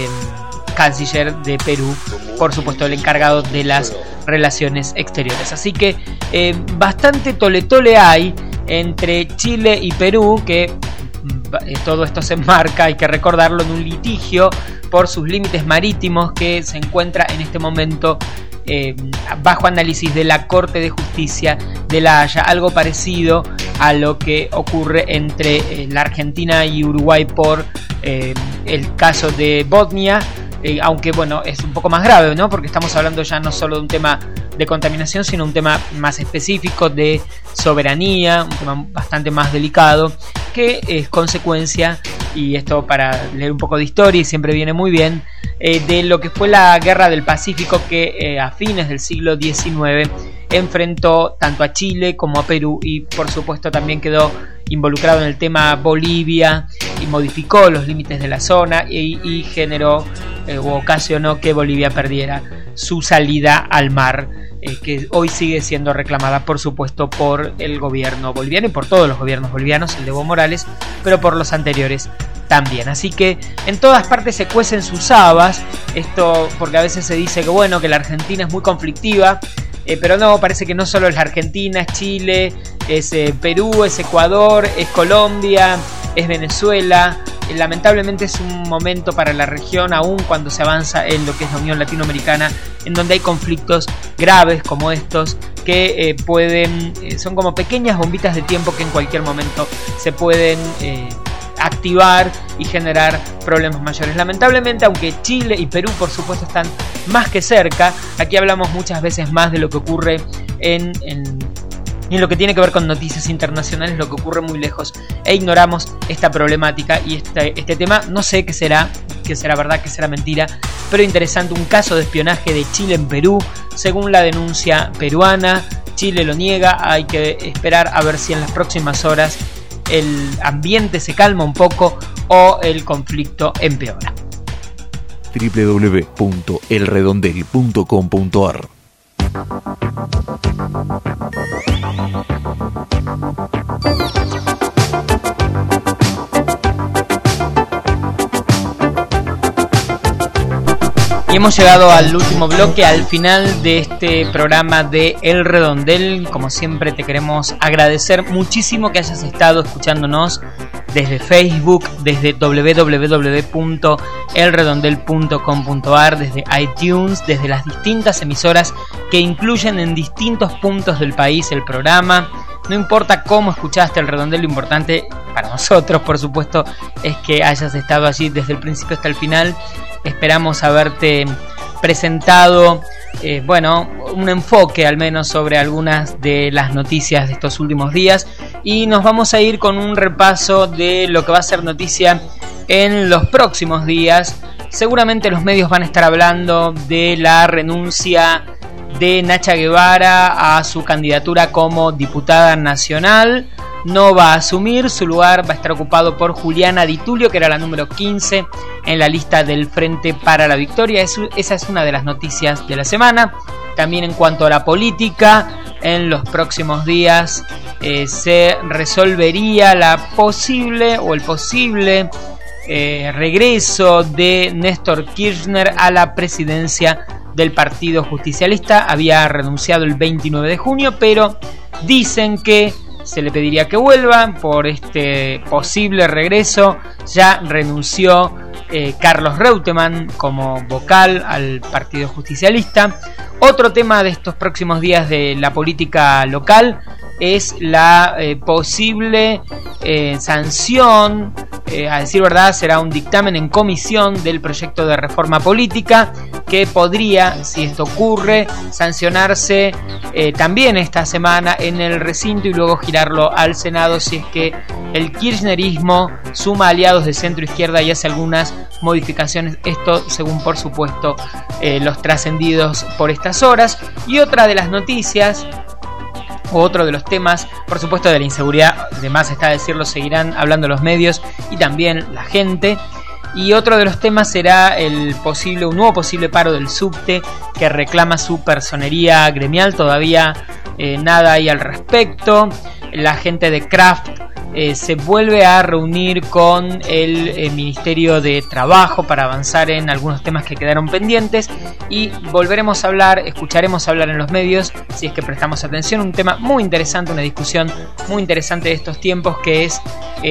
canciller de Perú, por supuesto el encargado de las relaciones exteriores. Así que bastante tole-tole hay entre Chile y Perú, que todo esto se enmarca, hay que recordarlo, en un litigio por sus límites marítimos que se encuentra en este momento bajo análisis de la Corte de Justicia de La Haya, algo parecido a lo que ocurre entre la Argentina y Uruguay por el caso de Botnia, aunque bueno, es un poco más grave, ¿no? Porque estamos hablando ya no solo de un tema de contaminación, sino un tema más específico de soberanía, un tema bastante más delicado, que es consecuencia, y esto para leer un poco de historia y siempre viene muy bien, de lo que fue la Guerra del Pacífico, que a fines del siglo XIX enfrentó tanto a Chile como a Perú, y por supuesto también quedó involucrado en el tema Bolivia y modificó los límites de la zona y generó o ocasionó que Bolivia perdiera su salida al mar, que hoy sigue siendo reclamada por supuesto por el gobierno boliviano y por todos los gobiernos bolivianos, el de Evo Morales, pero por los anteriores también. Así que en todas partes se cuecen sus habas, esto porque a veces se dice que bueno, que la Argentina es muy conflictiva, pero no, parece que no solo es la Argentina, es Chile, es Perú, es Ecuador, es Colombia, es Venezuela. Lamentablemente es un momento para la región, aún cuando se avanza en lo que es la Unión Latinoamericana, en donde hay conflictos graves como estos que son como pequeñas bombitas de tiempo que en cualquier momento se pueden activar y generar problemas mayores. Lamentablemente, aunque Chile y Perú por supuesto están más que cerca, aquí hablamos muchas veces más de lo que ocurre en lo que tiene que ver con noticias internacionales, lo que ocurre muy lejos, e ignoramos esta problemática y este tema. No sé qué será verdad, qué será mentira, pero interesante, un caso de espionaje de Chile en Perú, según la denuncia peruana. Chile lo niega, hay que esperar a ver si en las próximas horas el ambiente se calma un poco o el conflicto empeora. www.elredondel.com.ar. Y hemos llegado al último bloque, al final de este programa de El Redondel. Como siempre te queremos agradecer muchísimo que hayas estado escuchándonos desde Facebook, desde www.elredondel.com.ar, desde iTunes, desde las distintas emisoras que incluyen en distintos puntos del país el programa. No importa cómo escuchaste El Redondel, lo importante para nosotros, por supuesto, es que hayas estado allí desde el principio hasta el final. Esperamos haberte presentado, un enfoque al menos sobre algunas de las noticias de estos últimos días. Y nos vamos a ir con un repaso de lo que va a ser noticia en los próximos días. Seguramente los medios van a estar hablando de la renuncia de Nacha Guevara a su candidatura como diputada nacional. No va a asumir, su lugar va a estar ocupado por Juliana Di Tulio, que era la número 15 en la lista del Frente para la Victoria. Esa es una de las noticias de la semana. También en cuanto a la política, en los próximos días se resolvería el posible regreso de Néstor Kirchner a la presidencia del Partido Justicialista. Había renunciado el 29 de junio, pero dicen que se le pediría que vuelva por este posible regreso. Ya renunció Carlos Reutemann como vocal al Partido Justicialista. Otro tema de estos próximos días de la política local es la posible sanción, a decir verdad, será un dictamen en comisión del proyecto de reforma política que podría, si esto ocurre, sancionarse también esta semana en el recinto y luego girarlo al Senado si es que el kirchnerismo suma aliados de centro izquierda y hace algunas modificaciones, esto según por supuesto los trascendidos por estas horas. Y otra de las noticias, otro de los temas, por supuesto, de la inseguridad, de más está decirlo, seguirán hablando los medios y también la gente. Y otro de los temas será un nuevo posible paro del subte que reclama su personería gremial. Todavía nada hay al respecto. La gente de Kraft se vuelve a reunir con el Ministerio de Trabajo para avanzar en algunos temas que quedaron pendientes y volveremos a hablar, escucharemos hablar en los medios, si es que prestamos atención, un tema muy interesante, una discusión muy interesante de estos tiempos, que es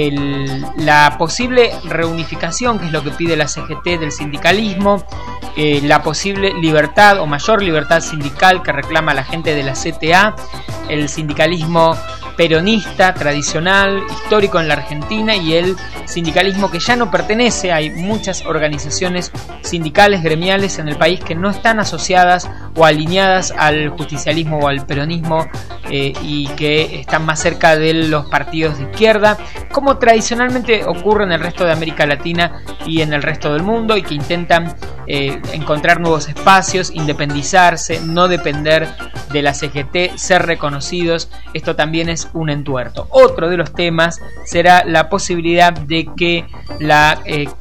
la posible reunificación, que es lo que pide la CGT del sindicalismo, la posible libertad o mayor libertad sindical que reclama la gente de la CTA, el sindicalismo peronista, tradicional, histórico en la Argentina, y el sindicalismo que ya no pertenece. Hay muchas organizaciones sindicales, gremiales en el país que no están asociadas o alineadas al justicialismo o al peronismo y que están más cerca de los partidos de izquierda, como tradicionalmente ocurre en el resto de América Latina y en el resto del mundo, y que intentan encontrar nuevos espacios, independizarse, no depender de la CGT, ser reconocidos. Esto también es un entuerto. Otro de los temas será la posibilidad de que la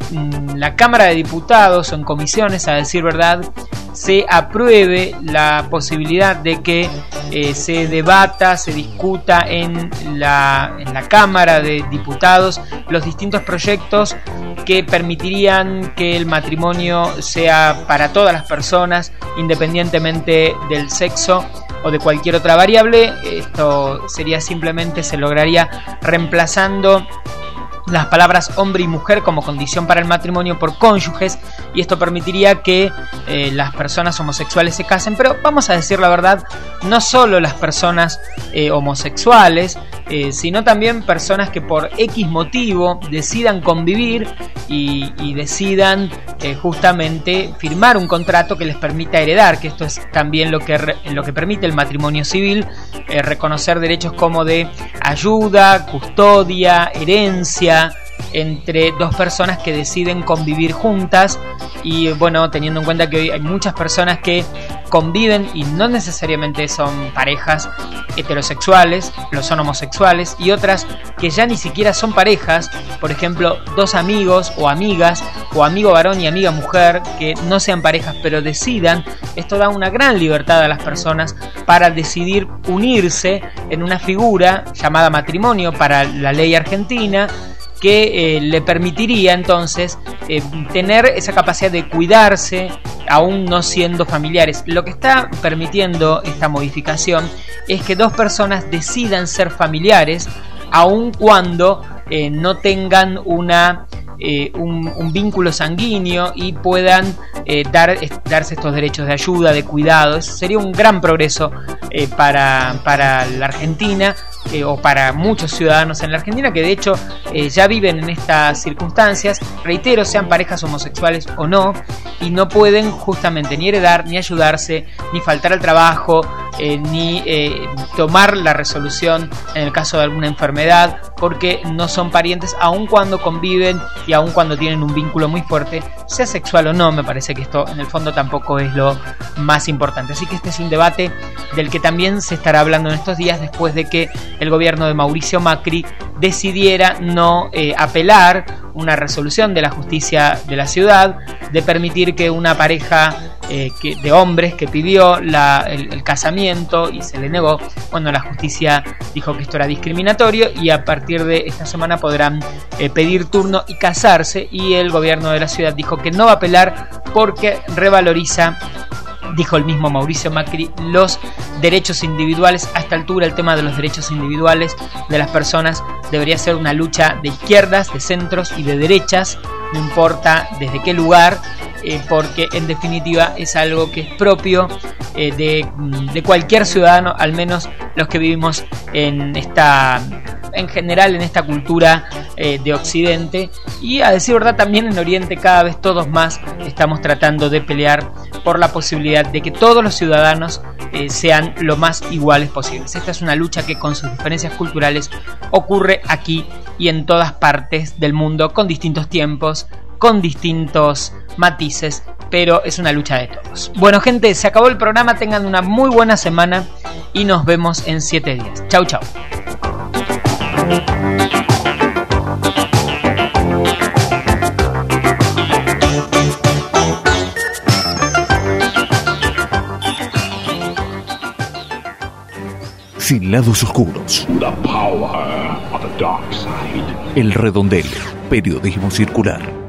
Cámara de Diputados o en comisiones, a decir verdad, se apruebe la posibilidad de que se debata, se discuta en la Cámara de Diputados los distintos proyectos que permitirían que el matrimonio sea para todas las personas, independientemente del sexo o de cualquier otra variable. Esto sería simplemente, se lograría reemplazando las palabras hombre y mujer como condición para el matrimonio por cónyuges, y esto permitiría que las personas homosexuales se casen. Pero vamos a decir la verdad, no solo las personas homosexuales, sino también personas que por X motivo decidan convivir y decidan justamente firmar un contrato que les permita heredar, que esto es también lo que permite el matrimonio civil, reconocer derechos como de ayuda, custodia, herencia entre dos personas que deciden convivir juntas. Y bueno, teniendo en cuenta que hoy hay muchas personas que conviven y no necesariamente son parejas heterosexuales, lo son homosexuales, y otras que ya ni siquiera son parejas, por ejemplo, dos amigos o amigas, o amigo varón y amiga mujer que no sean parejas pero decidan. Esto da una gran libertad a las personas para decidir unirse en una figura llamada matrimonio para la ley argentina, que le permitiría entonces tener esa capacidad de cuidarse aún no siendo familiares. Lo que está permitiendo esta modificación es que dos personas decidan ser familiares aun cuando no tengan un vínculo sanguíneo y puedan darse estos derechos de ayuda, de cuidado. Eso sería un gran progreso para la Argentina, o para muchos ciudadanos en la Argentina que de hecho ya viven en estas circunstancias, reitero, sean parejas homosexuales o no, y no pueden justamente ni heredar, ni ayudarse, ni faltar al trabajo, ni tomar la resolución en el caso de alguna enfermedad, porque no son parientes, aun cuando conviven y aun cuando tienen un vínculo muy fuerte, sea sexual o no. Me parece que esto en el fondo tampoco es lo más importante. Así que este es un debate del que también se estará hablando en estos días, después de que el gobierno de Mauricio Macri decidiera no apelar una resolución de la justicia de la ciudad de permitir que una pareja de hombres que pidió el casamiento y se le negó, bueno, la justicia dijo que esto era discriminatorio y a partir de esta semana podrán pedir turno y casarse, y el gobierno de la ciudad dijo que no va a apelar porque revaloriza, dijo el mismo Mauricio Macri, los derechos individuales. A esta altura el tema de los derechos individuales de las personas debería ser una lucha de izquierdas, de centros y de derechas, no importa desde qué lugar, porque en definitiva es algo que es propio de cualquier ciudadano, al menos los que vivimos en general en esta cultura de Occidente, y a decir verdad también en Oriente cada vez todos más estamos tratando de pelear por la posibilidad de que todos los ciudadanos sean lo más iguales posibles. Esta es una lucha que con sus diferencias culturales ocurre aquí y en todas partes del mundo, con distintos tiempos, con distintos matices, pero es una lucha de todos. Bueno, gente, se acabó el programa, tengan una muy buena semana y nos vemos en 7 días. Chau, chau. Sin lados oscuros. El Redondel, periodismo circular.